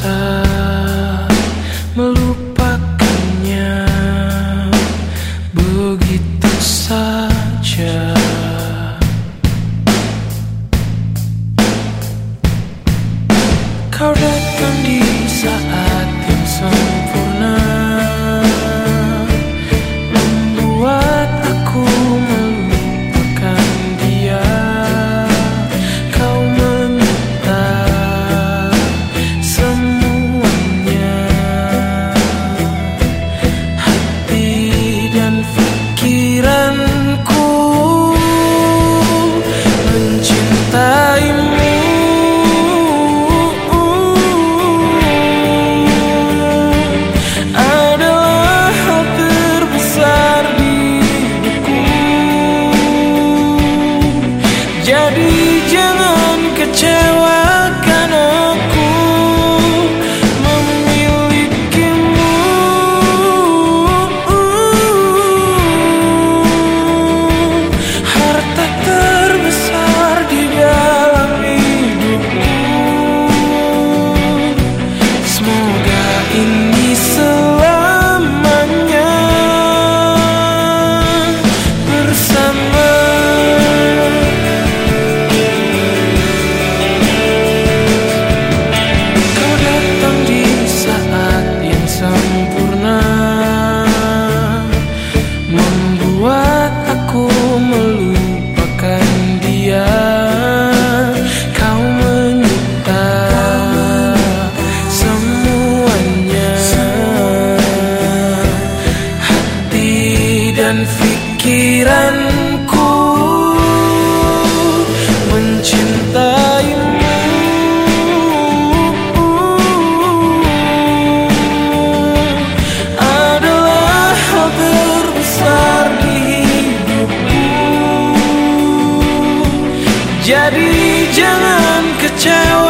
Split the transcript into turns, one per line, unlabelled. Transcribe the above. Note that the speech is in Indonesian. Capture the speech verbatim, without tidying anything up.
bisa melupakannya begitu saja. Kau datang di saat yang sempurna, membuat aku melupakan dia. Kau menyita semuanya, hati dan pikiranku mencintaimu. Jadi jangan kecewakan aku memilikimu. Harta terbesar di dalam hidupku. Semoga ini selamanya bersama. Membuat aku melupakan dia. Kau menyita semuanya, hati dan pikiranku mencintaimu. Jadi jangan kecewa.